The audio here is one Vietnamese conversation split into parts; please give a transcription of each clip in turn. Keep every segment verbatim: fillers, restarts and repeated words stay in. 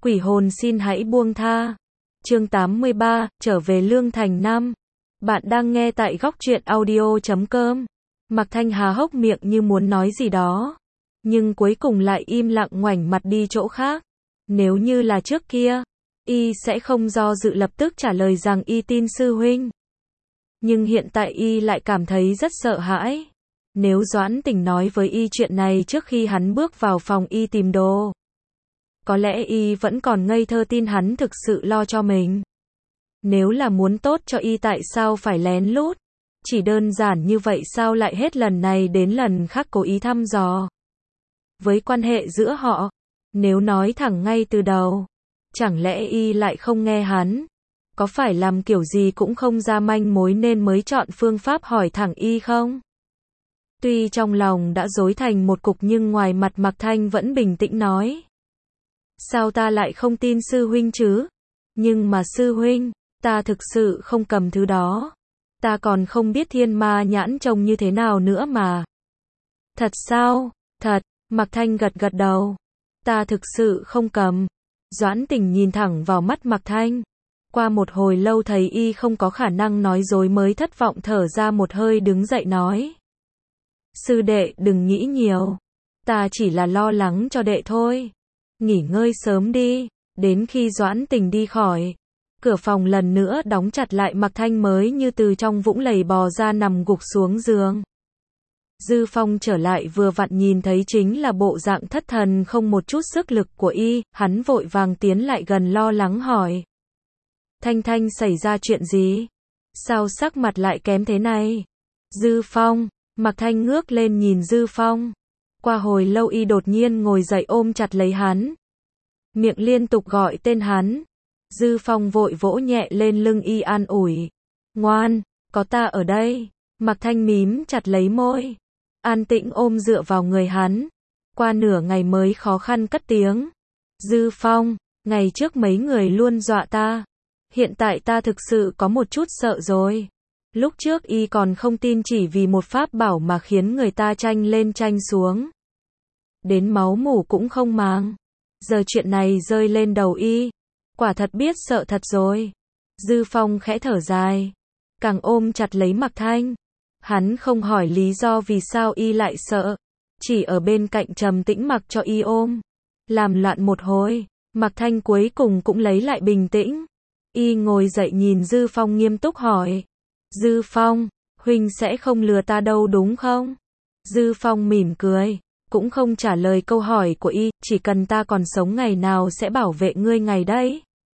Quỷ hồn xin hãy buông tha. Chương tám mươi ba, trở về Lương Thành năm. Bạn đang nghe tại góc truyện audio chấm com. Mạc Thanh há hốc miệng như muốn nói gì đó, nhưng cuối cùng lại im lặng ngoảnh mặt đi chỗ khác. Nếu như là trước kia, y sẽ không do dự lập tức trả lời rằng y tin sư huynh. Nhưng hiện tại y lại cảm thấy rất sợ hãi. Nếu Doãn Tình nói với y chuyện này trước khi hắn bước vào phòng y tìm đồ, có lẽ y vẫn còn ngây thơ tin hắn thực sự lo cho mình. Nếu là muốn tốt cho y tại sao phải lén lút? Chỉ đơn giản như vậy sao lại hết lần này đến lần khác cố ý thăm dò? Với quan hệ giữa họ, nếu nói thẳng ngay từ đầu, chẳng lẽ y lại không nghe hắn? Có phải làm kiểu gì cũng không ra manh mối nên mới chọn phương pháp hỏi thẳng y không? Tuy trong lòng đã rối thành một cục nhưng ngoài mặt Mạc Thanh vẫn bình tĩnh nói. Sao ta lại không tin sư huynh chứ? Nhưng mà sư huynh, ta thực sự không cầm thứ đó. Ta còn không biết thiên ma nhãn trông như thế nào nữa mà. Thật sao? Thật, Mạc Thanh gật gật đầu. Ta thực sự không cầm. Doãn Tình nhìn thẳng vào mắt Mạc Thanh. Qua một hồi lâu thấy y không có khả năng nói dối mới thất vọng thở ra một hơi đứng dậy nói. Sư đệ đừng nghĩ nhiều. Ta chỉ là lo lắng cho đệ thôi. Nghỉ ngơi sớm đi. Đến khi Doãn Tình đi khỏi, cửa phòng lần nữa đóng chặt lại, Mạc Thanh mới như từ trong vũng lầy bò ra nằm gục xuống giường. Dư Phong trở lại vừa vặn nhìn thấy chính là bộ dạng thất thần không một chút sức lực của y, hắn vội vàng tiến lại gần lo lắng hỏi. Thanh Thanh xảy ra chuyện gì? Sao sắc mặt lại kém thế này? Dư Phong, Mạc Thanh ngước lên nhìn Dư Phong. Qua hồi lâu y đột nhiên ngồi dậy ôm chặt lấy hắn. Miệng liên tục gọi tên hắn. Dư Phong vội vỗ nhẹ lên lưng y an ủi. Ngoan, có ta ở đây. Mạc Thanh mím chặt lấy môi. An tĩnh ôm dựa vào người hắn. Qua nửa ngày mới khó khăn cất tiếng. Dư Phong, ngày trước mấy người luôn dọa ta. Hiện tại ta thực sự có một chút sợ rồi. Lúc trước y còn không tin chỉ vì một pháp bảo mà khiến người ta tranh lên tranh xuống. Đến máu mủ cũng không màng. Giờ chuyện này rơi lên đầu y. Quả thật biết sợ thật rồi. Dư Phong khẽ thở dài. Càng ôm chặt lấy Mạc Thanh. Hắn không hỏi lý do vì sao y lại sợ. Chỉ ở bên cạnh trầm tĩnh mặc cho y ôm. Làm loạn một hồi. Mạc Thanh cuối cùng cũng lấy lại bình tĩnh. Y ngồi dậy nhìn Dư Phong nghiêm túc hỏi. Dư Phong, huynh sẽ không lừa ta đâu đúng không? Dư Phong mỉm cười. Cũng không trả lời câu hỏi của y, chỉ cần ta còn sống ngày nào sẽ bảo vệ ngươi ngày đấy.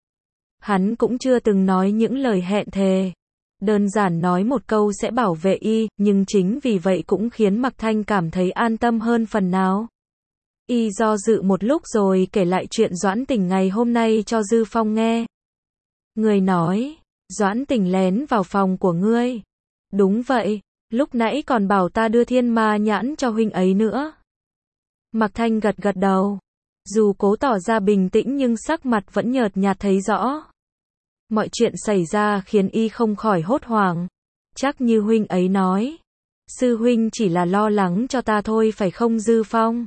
Hắn cũng chưa từng nói những lời hẹn thề. Đơn giản nói một câu sẽ bảo vệ y, nhưng chính vì vậy cũng khiến Mạc Thanh cảm thấy an tâm hơn phần nào. Y do dự một lúc rồi kể lại chuyện Doãn Tình ngày hôm nay cho Dư Phong nghe. Người nói, Doãn Tình lén vào phòng của ngươi. Đúng vậy, lúc nãy còn bảo ta đưa thiên ma nhãn cho huynh ấy nữa. Mạc Thanh gật gật đầu. Dù cố tỏ ra bình tĩnh nhưng sắc mặt vẫn nhợt nhạt thấy rõ. Mọi chuyện xảy ra khiến y không khỏi hốt hoảng. Chắc như huynh ấy nói. Sư huynh chỉ là lo lắng cho ta thôi phải không Dư Phong?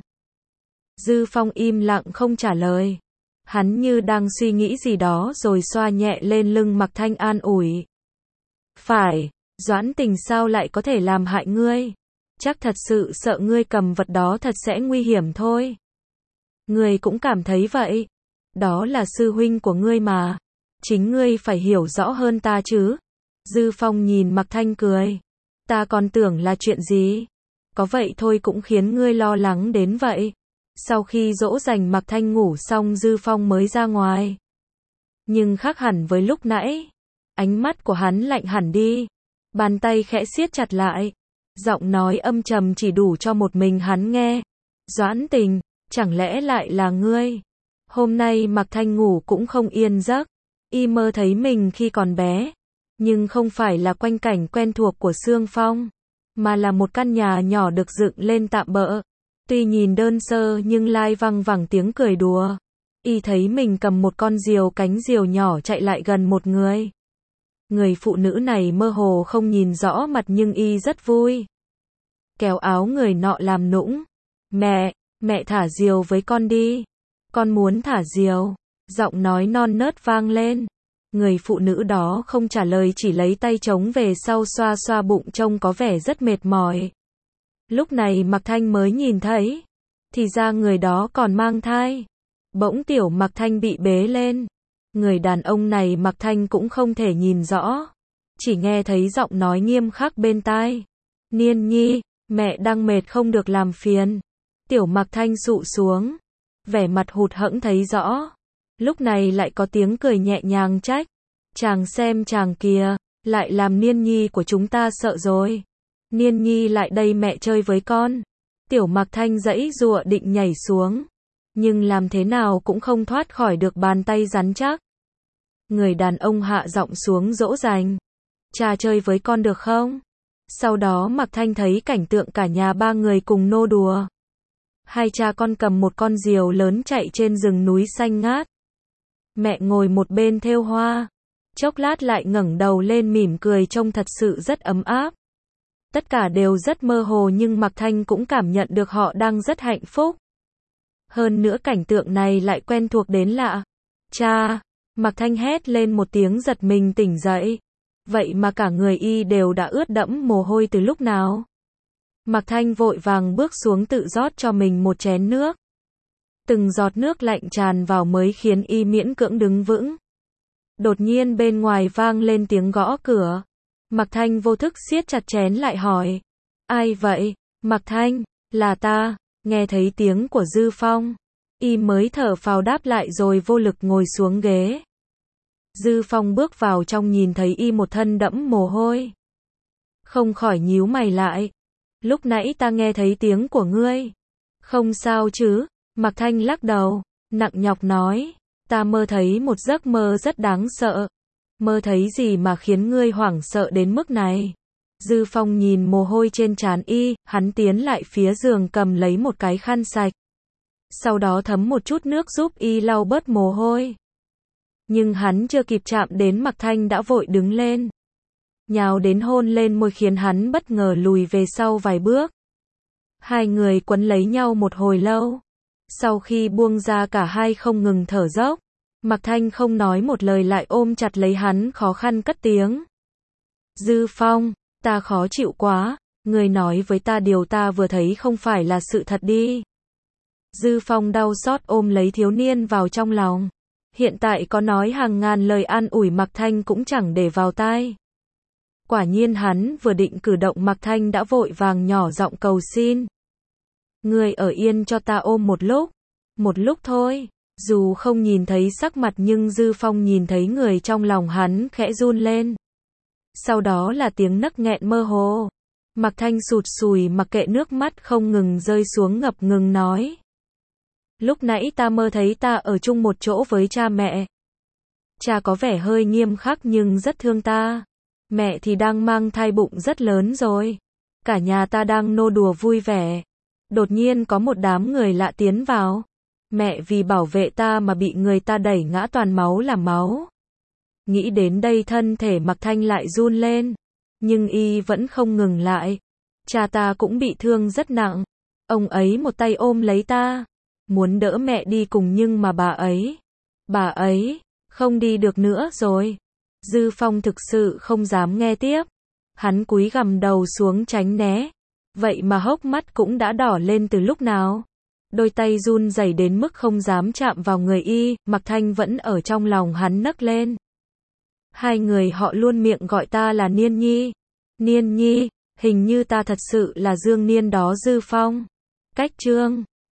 Dư Phong im lặng không trả lời. Hắn như đang suy nghĩ gì đó rồi xoa nhẹ lên lưng Mạc Thanh an ủi. Phải, Doãn Tình sao lại có thể làm hại ngươi? Chắc thật sự sợ ngươi cầm vật đó thật sẽ nguy hiểm thôi. Ngươi cũng cảm thấy vậy. Đó là sư huynh của ngươi mà. Chính ngươi phải hiểu rõ hơn ta chứ. Dư Phong nhìn Mạc Thanh cười. Ta còn tưởng là chuyện gì. Có vậy thôi cũng khiến ngươi lo lắng đến vậy. Sau khi dỗ dành Mạc Thanh ngủ xong Dư Phong mới ra ngoài. Nhưng khác hẳn với lúc nãy. Ánh mắt của hắn lạnh hẳn đi. Bàn tay khẽ siết chặt lại. Giọng nói âm trầm chỉ đủ cho một mình hắn nghe. Doãn Tình, chẳng lẽ lại là ngươi? Hôm nay Mạc Thanh ngủ cũng không yên giấc. Y mơ thấy mình khi còn bé. Nhưng không phải là quanh cảnh quen thuộc của Sương Phong. Mà là một căn nhà nhỏ được dựng lên tạm bợ. Tuy nhìn đơn sơ nhưng lai văng vẳng tiếng cười đùa. Y thấy mình cầm một con diều cánh diều nhỏ chạy lại gần một người. Người phụ nữ này mơ hồ không nhìn rõ mặt nhưng y rất vui. Kéo áo người nọ làm nũng. Mẹ, mẹ thả diều với con đi. Con muốn thả diều. Giọng nói non nớt vang lên. Người phụ nữ đó không trả lời, chỉ lấy tay chống về sau xoa xoa bụng, trông có vẻ rất mệt mỏi. Lúc này Mạc Thanh mới nhìn thấy, thì ra người đó còn mang thai. Bỗng tiểu Mạc Thanh bị bế lên. Người đàn ông này Mạc Thanh cũng không thể nhìn rõ, chỉ nghe thấy giọng nói nghiêm khắc bên tai. Niên Nhi, mẹ đang mệt không được làm phiền. Tiểu Mạc Thanh sụ xuống, vẻ mặt hụt hẫng thấy rõ. Lúc này lại có tiếng cười nhẹ nhàng trách. Chàng xem chàng kìa, lại làm Niên Nhi của chúng ta sợ rồi. Niên Nhi lại đây mẹ chơi với con. Tiểu Mạc Thanh giãy giụa định nhảy xuống, nhưng làm thế nào cũng không thoát khỏi được bàn tay rắn chắc. Người đàn ông hạ giọng xuống dỗ dành. Cha chơi với con được không? Sau đó Mạc Thanh thấy cảnh tượng cả nhà ba người cùng nô đùa. Hai cha con cầm một con diều lớn chạy trên rừng núi xanh ngát. Mẹ ngồi một bên thêu hoa, chốc lát lại ngẩng đầu lên mỉm cười, trông thật sự rất ấm áp. Tất cả đều rất mơ hồ nhưng Mạc Thanh cũng cảm nhận được họ đang rất hạnh phúc. Hơn nữa cảnh tượng này lại quen thuộc đến lạ. Cha! Mạc Thanh hét lên một tiếng giật mình tỉnh dậy. Vậy mà cả người y đều đã ướt đẫm mồ hôi từ lúc nào? Mạc Thanh vội vàng bước xuống tự rót cho mình một chén nước. Từng giọt nước lạnh tràn vào mới khiến y miễn cưỡng đứng vững. Đột nhiên bên ngoài vang lên tiếng gõ cửa. Mạc Thanh vô thức siết chặt chén lại hỏi. Ai vậy? Mạc Thanh, là ta. Nghe thấy tiếng của Dư Phong, y mới thở phào đáp lại rồi vô lực ngồi xuống ghế. Dư Phong bước vào trong nhìn thấy y một thân đẫm mồ hôi, không khỏi nhíu mày lại. Lúc nãy ta nghe thấy tiếng của ngươi. Không sao chứ? Mạc Thanh lắc đầu, nặng nhọc nói. Ta mơ thấy một giấc mơ rất đáng sợ. Mơ thấy gì mà khiến ngươi hoảng sợ đến mức này? Dư Phong nhìn mồ hôi trên trán y, hắn tiến lại phía giường cầm lấy một cái khăn sạch. Sau đó thấm một chút nước giúp y lau bớt mồ hôi. Nhưng hắn chưa kịp chạm đến Mạc Thanh đã vội đứng lên, nhào đến hôn lên môi khiến hắn bất ngờ lùi về sau vài bước. Hai người quấn lấy nhau một hồi lâu. Sau khi buông ra cả hai không ngừng thở dốc. Mạc Thanh không nói một lời lại ôm chặt lấy hắn, khó khăn cất tiếng. Dư Phong, ta khó chịu quá, ngươi nói với ta điều ta vừa thấy không phải là sự thật đi. Dư Phong đau xót ôm lấy thiếu niên vào trong lòng. Hiện tại có nói hàng ngàn lời an ủi Mạc Thanh cũng chẳng để vào tai. Quả nhiên hắn vừa định cử động, Mạc Thanh đã vội vàng nhỏ giọng cầu xin. Ngươi ở yên cho ta ôm một lúc. Một lúc thôi. Dù không nhìn thấy sắc mặt nhưng Dư Phong nhìn thấy người trong lòng hắn khẽ run lên. Sau đó là tiếng nấc nghẹn mơ hồ. Mạc Thanh sụt sùi mặc kệ nước mắt không ngừng rơi xuống, ngập ngừng nói. Lúc nãy ta mơ thấy ta ở chung một chỗ với cha mẹ. Cha có vẻ hơi nghiêm khắc nhưng rất thương ta. Mẹ thì đang mang thai bụng rất lớn rồi. Cả nhà ta đang nô đùa vui vẻ. Đột nhiên có một đám người lạ tiến vào. Mẹ vì bảo vệ ta mà bị người ta đẩy ngã toàn máu là máu. Nghĩ đến đây thân thể Mạc Thanh lại run lên. Nhưng y vẫn không ngừng lại. Cha ta cũng bị thương rất nặng. Ông ấy một tay ôm lấy ta, muốn đỡ mẹ đi cùng nhưng mà bà ấy, bà ấy, không đi được nữa rồi. Dư Phong thực sự không dám nghe tiếp. Hắn cúi gằm đầu xuống tránh né. Vậy mà hốc mắt cũng đã đỏ lên từ lúc nào. Đôi tay run rẩy đến mức không dám chạm vào người y, Mạc Thanh vẫn ở trong lòng hắn nấc lên. Hai người họ luôn miệng gọi ta là Niên Nhi. Niên Nhi, hình như ta thật sự là Dương Niên đó. Dư Phong. Cách chương